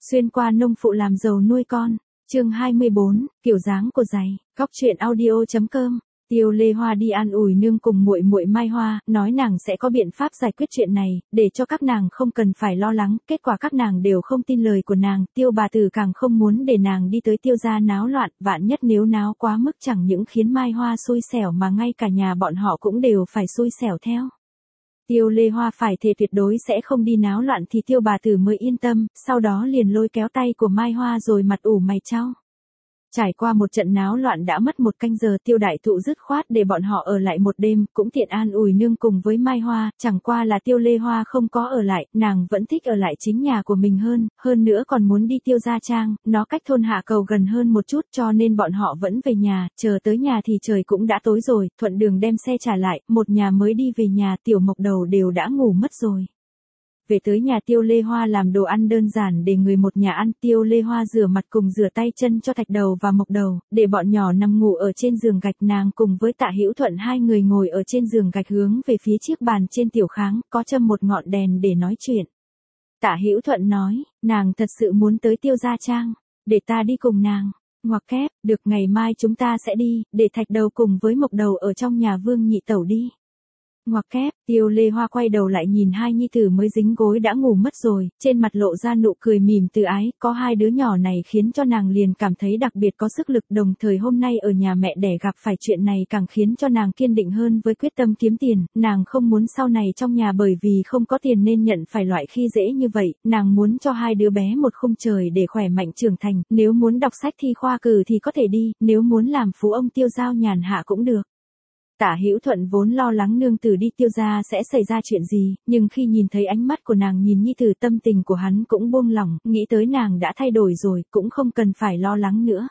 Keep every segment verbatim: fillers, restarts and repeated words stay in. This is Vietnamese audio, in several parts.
Xuyên qua nông phụ làm giàu nuôi con. Chương hai mươi bốn, kiểu dáng của giày. Góc truyện audio chấm com. Tiêu Lê Hoa đi an ủi nương cùng muội muội Mai Hoa, nói nàng sẽ có biện pháp giải quyết chuyện này, để cho các nàng không cần phải lo lắng. Kết quả các nàng đều không tin lời của nàng, Tiêu bà tử càng không muốn để nàng đi tới Tiêu gia náo loạn, vạn nhất nếu náo quá mức chẳng những khiến Mai Hoa xui xẻo mà ngay cả nhà bọn họ cũng đều phải xui xẻo theo. Tiêu Lê Hoa phải thề tuyệt đối sẽ không đi náo loạn thì Tiêu bà tử mới yên tâm, sau đó liền lôi kéo tay của Mai Hoa rồi mặt ủ mày chau. Trải qua một trận náo loạn đã mất một canh giờ, Tiêu đại thụ dứt khoát để bọn họ ở lại một đêm, cũng tiện an ủi nương cùng với Mai Hoa, chẳng qua là Tiêu Lê Hoa không có ở lại, nàng vẫn thích ở lại chính nhà của mình hơn, hơn nữa còn muốn đi Tiêu Gia Trang, nó cách thôn Hạ Cầu gần hơn một chút cho nên bọn họ vẫn về nhà, chờ tới nhà thì trời cũng đã tối rồi, thuận đường đem xe trả lại, một nhà mới đi về nhà, Tiểu Mộc Đầu đều đã ngủ mất rồi. Về tới nhà Tiêu Lê Hoa làm đồ ăn đơn giản để người một nhà ăn, Tiêu Lê Hoa rửa mặt cùng rửa tay chân cho Thạch Đầu và Mộc Đầu, để bọn nhỏ nằm ngủ ở trên giường gạch, nàng cùng với Tạ Hữu Thuận hai người ngồi ở trên giường gạch hướng về phía chiếc bàn trên tiểu kháng, có châm một ngọn đèn để nói chuyện. Tạ Hữu Thuận nói, nàng thật sự muốn tới Tiêu Gia Trang, để ta đi cùng nàng. Ngoặc kép, được, ngày mai chúng ta sẽ đi, để Thạch Đầu cùng với Mộc Đầu ở trong nhà Vương nhị tẩu đi. Ngoặc kép, Tiêu Lê Hoa quay đầu lại nhìn hai nhi tử mới dính gối đã ngủ mất rồi, trên mặt lộ ra nụ cười mỉm từ ái, có hai đứa nhỏ này khiến cho nàng liền cảm thấy đặc biệt có sức lực, đồng thời hôm nay ở nhà mẹ đẻ gặp phải chuyện này càng khiến cho nàng kiên định hơn với quyết tâm kiếm tiền, nàng không muốn sau này trong nhà bởi vì không có tiền nên nhận phải loại khi dễ như vậy, nàng muốn cho hai đứa bé một khung trời để khỏe mạnh trưởng thành, nếu muốn đọc sách thi khoa cử thì có thể đi, nếu muốn làm phú ông Tiêu giao nhàn hạ cũng được. Tạ Hữu Thuận vốn lo lắng nương tử đi Tiêu gia sẽ xảy ra chuyện gì, nhưng khi nhìn thấy ánh mắt của nàng nhìn nhi tử, tâm tình của hắn cũng buông lỏng, nghĩ tới nàng đã thay đổi rồi, cũng không cần phải lo lắng nữa.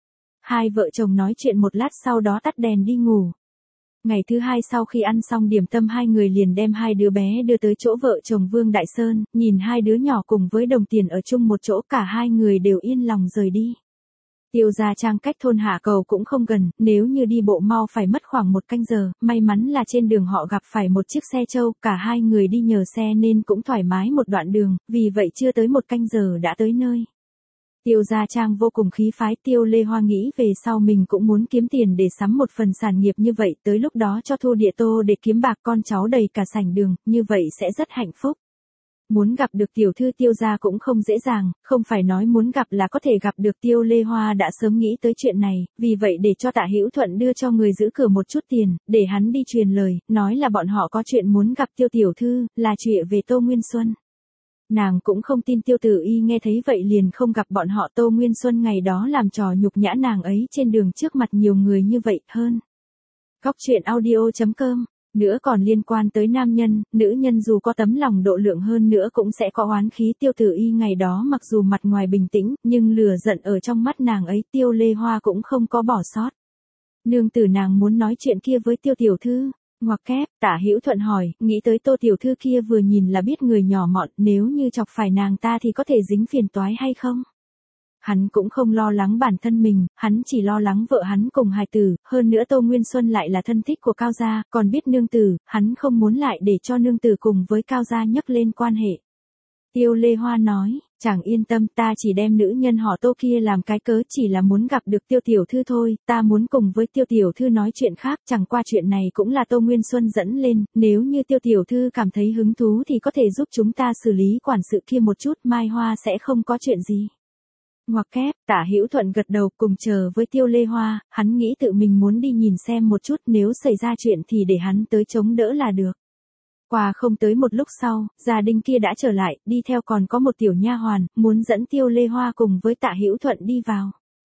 Hai vợ chồng nói chuyện một lát sau đó tắt đèn đi ngủ. Ngày thứ hai sau khi ăn xong điểm tâm hai người liền đem hai đứa bé đưa tới chỗ vợ chồng Vương Đại Sơn, nhìn hai đứa nhỏ cùng với đồng tiền ở chung một chỗ, cả hai người đều yên lòng rời đi. Tiêu Gia Trang cách thôn Hạ Cầu cũng không gần, nếu như đi bộ mau phải mất khoảng một canh giờ, may mắn là trên đường họ gặp phải một chiếc xe trâu, cả hai người đi nhờ xe nên cũng thoải mái một đoạn đường, vì vậy chưa tới một canh giờ đã tới nơi. Tiêu Gia Trang vô cùng khí phái, Tiêu Lê Hoa nghĩ về sau mình cũng muốn kiếm tiền để sắm một phần sản nghiệp như vậy, tới lúc đó cho thu địa tô để kiếm bạc, con cháu đầy cả sảnh đường, như vậy sẽ rất hạnh phúc. Muốn gặp được tiểu thư Tiêu gia cũng không dễ dàng, không phải nói muốn gặp là có thể gặp được, Tiêu Lê Hoa đã sớm nghĩ tới chuyện này, vì vậy để cho Tạ Hữu Thuận đưa cho người giữ cửa một chút tiền, để hắn đi truyền lời, nói là bọn họ có chuyện muốn gặp Tiêu tiểu thư, là chuyện về Tô Nguyên Xuân. Nàng cũng không tin Tiêu Tử Y nghe thấy vậy liền không gặp bọn họ, Tô Nguyên Xuân ngày đó làm trò nhục nhã nàng ấy trên đường trước mặt nhiều người như vậy hơn. Góc truyện audio chấm com. Nữa còn liên quan tới nam nhân, nữ nhân dù có tấm lòng độ lượng hơn nữa cũng sẽ có oán khí, Tiêu Tử Y ngày đó mặc dù mặt ngoài bình tĩnh, nhưng lửa giận ở trong mắt nàng ấy Tiêu Lê Hoa cũng không có bỏ sót. Nương tử nàng muốn nói chuyện kia với Tiêu tiểu thư. Ngoặc kép, Tạ Hữu Thuận hỏi, nghĩ tới Tô tiểu thư kia vừa nhìn là biết người nhỏ mọn, nếu như chọc phải nàng ta thì có thể dính phiền toái hay không? Hắn cũng không lo lắng bản thân mình, hắn chỉ lo lắng vợ hắn cùng hài tử, hơn nữa Tô Nguyên Xuân lại là thân thích của Cao gia, còn biết nương tử, hắn không muốn lại để cho nương tử cùng với Cao gia nhắc lên quan hệ. Tiêu Lê Hoa nói, chẳng yên tâm, ta chỉ đem nữ nhân họ Tô kia làm cái cớ, chỉ là muốn gặp được Tiêu tiểu thư thôi, ta muốn cùng với Tiêu tiểu thư nói chuyện khác, chẳng qua chuyện này cũng là Tô Nguyên Xuân dẫn lên, nếu như Tiêu tiểu thư cảm thấy hứng thú thì có thể giúp chúng ta xử lý quản sự kia một chút, Mai Hoa sẽ không có chuyện gì. Ngoặc kép, Tạ Hữu Thuận gật đầu cùng chờ với Tiêu Lê Hoa, hắn nghĩ tự mình muốn đi nhìn xem một chút, nếu xảy ra chuyện thì để hắn tới chống đỡ là được. Qua không tới một lúc sau, gia đình kia đã trở lại, đi theo còn có một tiểu nha hoàn, muốn dẫn Tiêu Lê Hoa cùng với Tạ Hữu Thuận đi vào.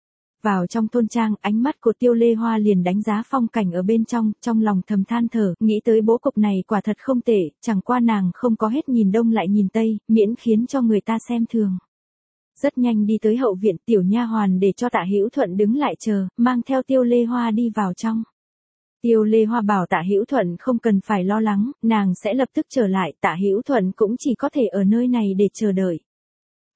Vào trong thôn trang, ánh mắt của Tiêu Lê Hoa liền đánh giá phong cảnh ở bên trong, trong lòng thầm than thở, nghĩ tới bố cục này quả thật không tệ, chẳng qua nàng không có hết nhìn đông lại nhìn tây, miễn khiến cho người ta xem thường. Rất nhanh đi tới hậu viện, tiểu nha hoàn để cho Tạ Hữu Thuận đứng lại chờ, mang theo Tiêu Lê Hoa đi vào trong. Tiêu Lê Hoa bảo Tạ Hữu Thuận không cần phải lo lắng, nàng sẽ lập tức trở lại, Tạ Hữu Thuận cũng chỉ có thể ở nơi này để chờ đợi.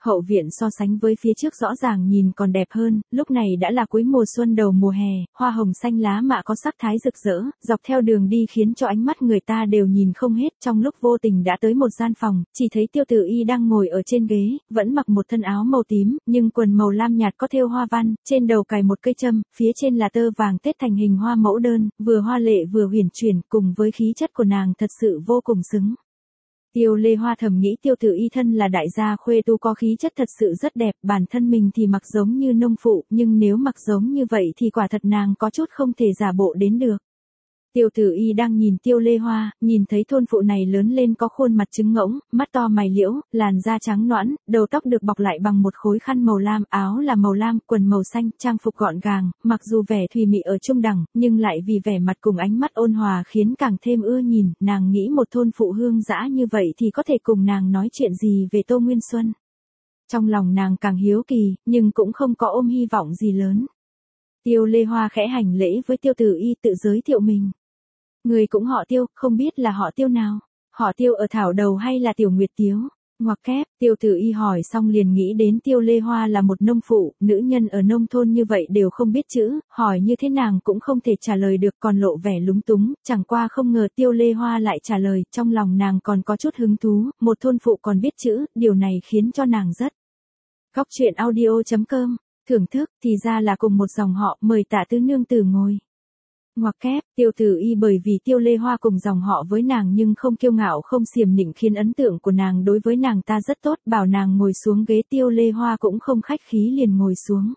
hậu viện so sánh với phía trước rõ ràng nhìn còn đẹp hơn, lúc này đã là cuối mùa xuân đầu mùa hè, hoa hồng xanh lá mạ có sắc thái rực rỡ, dọc theo đường đi khiến cho ánh mắt người ta đều nhìn không hết. Trong lúc vô tình đã tới một gian phòng, chỉ thấy Tiêu Tử Y đang ngồi ở trên ghế, vẫn mặc một thân áo màu tím, nhưng quần màu lam nhạt có thêu hoa văn, trên đầu cài một cây châm, phía trên là tơ vàng tết thành hình hoa mẫu đơn, vừa hoa lệ vừa huyền chuyển, cùng với khí chất của nàng thật sự vô cùng xứng. Tiêu Lê Hoa thầm nghĩ Tiêu Tử Y thân là đại gia khuê tu có khí chất thật sự rất đẹp, bản thân mình thì mặc giống như nông phụ, nhưng nếu mặc giống như vậy thì quả thật nàng có chút không thể giả bộ đến được. Tiêu Tử Y đang nhìn Tiêu Lê Hoa, nhìn thấy thôn phụ này lớn lên có khuôn mặt trứng ngỗng, mắt to mày liễu, làn da trắng nõn, đầu tóc được bọc lại bằng một khối khăn màu lam, áo là màu lam, quần màu xanh, trang phục gọn gàng, mặc dù vẻ thùy mị ở trung đẳng, nhưng lại vì vẻ mặt cùng ánh mắt ôn hòa khiến càng thêm ưa nhìn. Nàng nghĩ một thôn phụ hương dã như vậy thì có thể cùng nàng nói chuyện gì về Tô Nguyên Xuân. Trong lòng nàng càng hiếu kỳ, nhưng cũng không có ôm hy vọng gì lớn. Tiêu Lê Hoa khẽ hành lễ với Tiêu Tử Y, tự giới thiệu mình. Người cũng họ Tiêu, không biết là họ Tiêu nào? Họ Tiêu ở Thảo Đầu hay là Tiểu Nguyệt Tiếu? Ngoặc kép, Tiêu Tử Y hỏi xong liền nghĩ đến Tiêu Lê Hoa là một nông phụ, nữ nhân ở nông thôn như vậy đều không biết chữ, hỏi như thế nàng cũng không thể trả lời được, còn lộ vẻ lúng túng, chẳng qua không ngờ Tiêu Lê Hoa lại trả lời, trong lòng nàng còn có chút hứng thú, một thôn phụ còn biết chữ, điều này khiến cho nàng rất. Góc truyện audio chấm com, thưởng thức, thì ra là cùng một dòng họ, mời Tạ Tứ nương tử ngồi. Ngoặc kép, Tiêu Tử Y bởi vì Tiêu Lê Hoa cùng dòng họ với nàng nhưng không kiêu ngạo không xiềm nịnh khiến ấn tượng của nàng đối với nàng ta rất tốt, bảo nàng ngồi xuống ghế, Tiêu Lê Hoa cũng không khách khí liền ngồi xuống.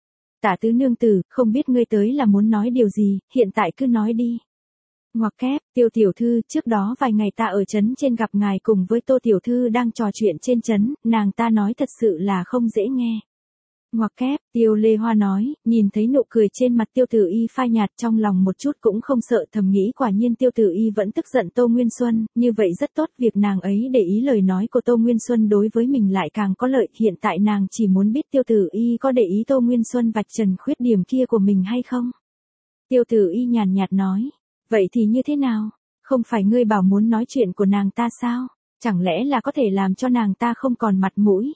Tạ Tứ nương tử, không biết ngươi tới là muốn nói điều gì, hiện tại cứ nói đi. Ngoặc kép, Tiêu tiểu thư, trước đó vài ngày ta ở trấn trên gặp ngài cùng với Tô tiểu thư đang trò chuyện trên trấn, nàng ta nói thật sự là không dễ nghe. Ngoặc kép, Tiêu Lê Hoa nói, nhìn thấy nụ cười trên mặt Tiêu Tử Y phai nhạt, trong lòng một chút cũng không sợ, thầm nghĩ quả nhiên Tiêu Tử Y vẫn tức giận Tô Nguyên Xuân, như vậy rất tốt, việc nàng ấy để ý lời nói của Tô Nguyên Xuân đối với mình lại càng có lợi, hiện tại nàng chỉ muốn biết Tiêu Tử Y có để ý Tô Nguyên Xuân vạch trần khuyết điểm kia của mình hay không. Tiêu Tử Y nhàn nhạt nói, vậy thì như thế nào, không phải ngươi bảo muốn nói chuyện của nàng ta sao, chẳng lẽ là có thể làm cho nàng ta không còn mặt mũi.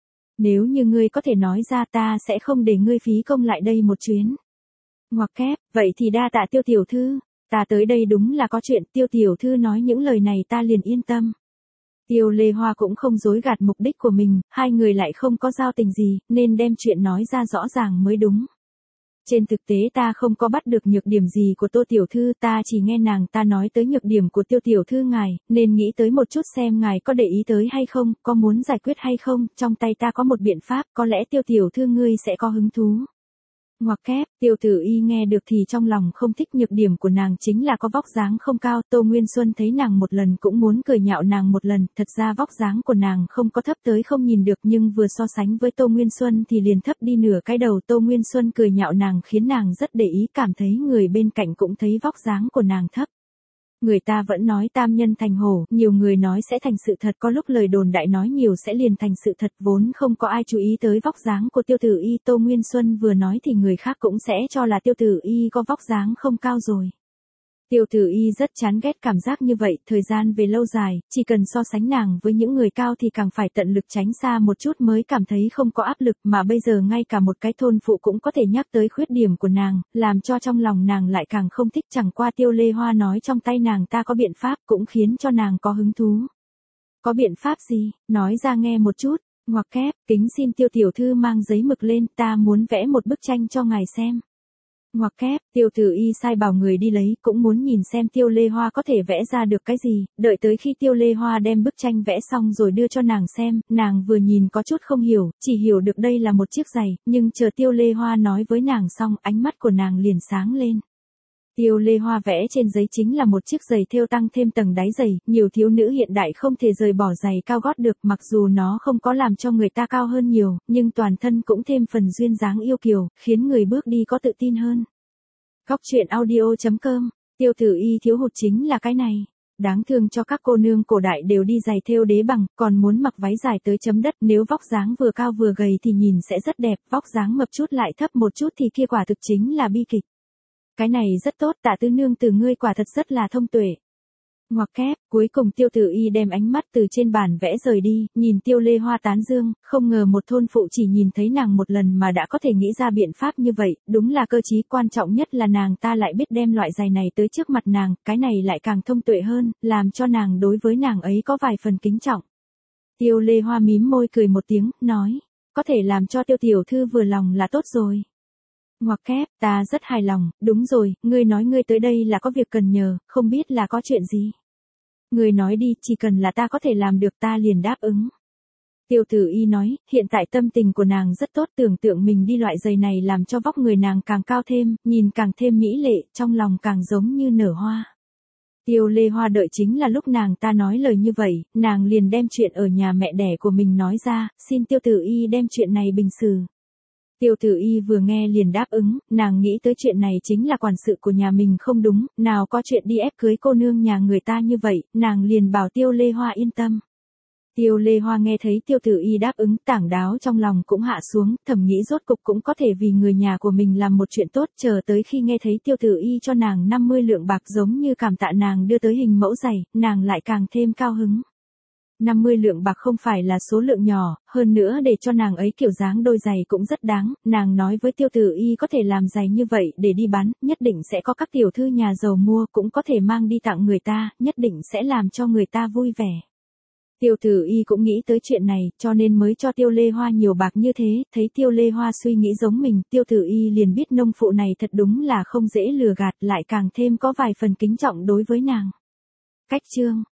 Nếu như ngươi có thể nói ra ta sẽ không để ngươi phí công lại đây một chuyến. Ngoặc kép, vậy thì đa tạ Tiêu tiểu thư, ta tới đây đúng là có chuyện, Tiêu tiểu thư nói những lời này ta liền yên tâm. Tiêu Lê Hoa cũng không dối gạt mục đích của mình, hai người lại không có giao tình gì, nên đem chuyện nói ra rõ ràng mới đúng. Trên thực tế ta không có bắt được nhược điểm gì của Tô tiểu thư, ta chỉ nghe nàng ta nói tới nhược điểm của Tiêu tiểu thư ngài, nên nghĩ tới một chút xem ngài có để ý tới hay không, có muốn giải quyết hay không, trong tay ta có một biện pháp, có lẽ Tiêu tiểu thư ngươi sẽ có hứng thú. Ngoặc kép, Tiêu Tử Y nghe được thì trong lòng không thích, nhược điểm của nàng chính là có vóc dáng không cao, Tô Nguyên Xuân thấy nàng một lần cũng muốn cười nhạo nàng một lần, thật ra vóc dáng của nàng không có thấp tới không nhìn được, nhưng vừa so sánh với Tô Nguyên Xuân thì liền thấp đi nửa cái đầu. Tô Nguyên Xuân cười nhạo nàng khiến nàng rất để ý, cảm thấy người bên cạnh cũng thấy vóc dáng của nàng thấp. Người ta vẫn nói tam nhân thành hổ, nhiều người nói sẽ thành sự thật, có lúc lời đồn đại nói nhiều sẽ liền thành sự thật, vốn không có ai chú ý tới vóc dáng của Tiêu Tử Y. Tô Nguyên Xuân vừa nói thì người khác cũng sẽ cho là Tiêu Tử Y có vóc dáng không cao rồi. Tiêu Tử Y rất chán ghét cảm giác như vậy, thời gian về lâu dài, chỉ cần so sánh nàng với những người cao thì càng phải tận lực tránh xa một chút mới cảm thấy không có áp lực, mà bây giờ ngay cả một cái thôn phụ cũng có thể nhắc tới khuyết điểm của nàng, làm cho trong lòng nàng lại càng không thích. Chẳng qua Tiêu Lê Hoa nói trong tay nàng ta có biện pháp cũng khiến cho nàng có hứng thú. Có biện pháp gì, nói ra nghe một chút. Ngoặc kép, kính xin Tiêu tiểu thư mang giấy mực lên, ta muốn vẽ một bức tranh cho ngài xem. Ngoặc kép, Tiêu Tử Y sai bảo người đi lấy, cũng muốn nhìn xem Tiêu Lê Hoa có thể vẽ ra được cái gì, đợi tới khi Tiêu Lê Hoa đem bức tranh vẽ xong rồi đưa cho nàng xem, nàng vừa nhìn có chút không hiểu, chỉ hiểu được đây là một chiếc giày, nhưng chờ Tiêu Lê Hoa nói với nàng xong, ánh mắt của nàng liền sáng lên. Tiêu Lê Hoa vẽ trên giấy chính là một chiếc giày thêu tăng thêm tầng đáy giày, nhiều thiếu nữ hiện đại không thể rời bỏ giày cao gót được, mặc dù nó không có làm cho người ta cao hơn nhiều, nhưng toàn thân cũng thêm phần duyên dáng yêu kiều, khiến người bước đi có tự tin hơn. Góc truyện audio chấm com, Tiêu Tử Y thiếu hụt chính là cái này. Đáng thương cho các cô nương cổ đại đều đi giày thêu đế bằng, còn muốn mặc váy dài tới chấm đất, nếu vóc dáng vừa cao vừa gầy thì nhìn sẽ rất đẹp, vóc dáng mập chút lại thấp một chút thì kia quả thực chính là bi kịch. Cái này rất tốt, Tạ Tứ nương tử ngươi quả thật rất là thông tuệ. Ngoặc kép, cuối cùng Tiêu Tử Y đem ánh mắt từ trên bản vẽ rời đi, nhìn Tiêu Lê Hoa tán dương, không ngờ một thôn phụ chỉ nhìn thấy nàng một lần mà đã có thể nghĩ ra biện pháp như vậy, đúng là cơ trí, quan trọng nhất là nàng ta lại biết đem loại giày này tới trước mặt nàng, cái này lại càng thông tuệ hơn, làm cho nàng đối với nàng ấy có vài phần kính trọng. Tiêu Lê Hoa mím môi cười một tiếng, nói, có thể làm cho Tiêu tiểu thư vừa lòng là tốt rồi. Ngoặc kép, ta rất hài lòng, đúng rồi, ngươi nói ngươi tới đây là có việc cần nhờ, không biết là có chuyện gì. Ngươi nói đi, chỉ cần là ta có thể làm được ta liền đáp ứng. Tiêu Tử Y nói, hiện tại tâm tình của nàng rất tốt, tưởng tượng mình đi loại giày này làm cho vóc người nàng càng cao thêm, nhìn càng thêm mỹ lệ, trong lòng càng giống như nở hoa. Tiêu Lê Hoa đợi chính là lúc nàng ta nói lời như vậy, nàng liền đem chuyện ở nhà mẹ đẻ của mình nói ra, xin Tiêu Tử Y đem chuyện này bình xử. Tiêu Tử Y vừa nghe liền đáp ứng, nàng nghĩ tới chuyện này chính là quản sự của nhà mình không đúng, nào có chuyện đi ép cưới cô nương nhà người ta như vậy, nàng liền bảo Tiêu Lê Hoa yên tâm. Tiêu Lê Hoa nghe thấy Tiêu Tử Y đáp ứng, tảng đáo trong lòng cũng hạ xuống, thầm nghĩ rốt cục cũng có thể vì người nhà của mình làm một chuyện tốt, chờ tới khi nghe thấy Tiêu Tử Y cho nàng năm mươi lượng bạc giống như cảm tạ nàng đưa tới hình mẫu giày, nàng lại càng thêm cao hứng. năm mươi lượng bạc không phải là số lượng nhỏ, hơn nữa để cho nàng ấy kiểu dáng đôi giày cũng rất đáng, nàng nói với Tiêu Tử Y có thể làm giày như vậy để đi bán, nhất định sẽ có các tiểu thư nhà giàu mua, cũng có thể mang đi tặng người ta, nhất định sẽ làm cho người ta vui vẻ. Tiêu Tử Y cũng nghĩ tới chuyện này, cho nên mới cho Tiêu Lê Hoa nhiều bạc như thế, thấy Tiêu Lê Hoa suy nghĩ giống mình, Tiêu Tử Y liền biết nông phụ này thật đúng là không dễ lừa gạt, lại càng thêm có vài phần kính trọng đối với nàng. Cách chương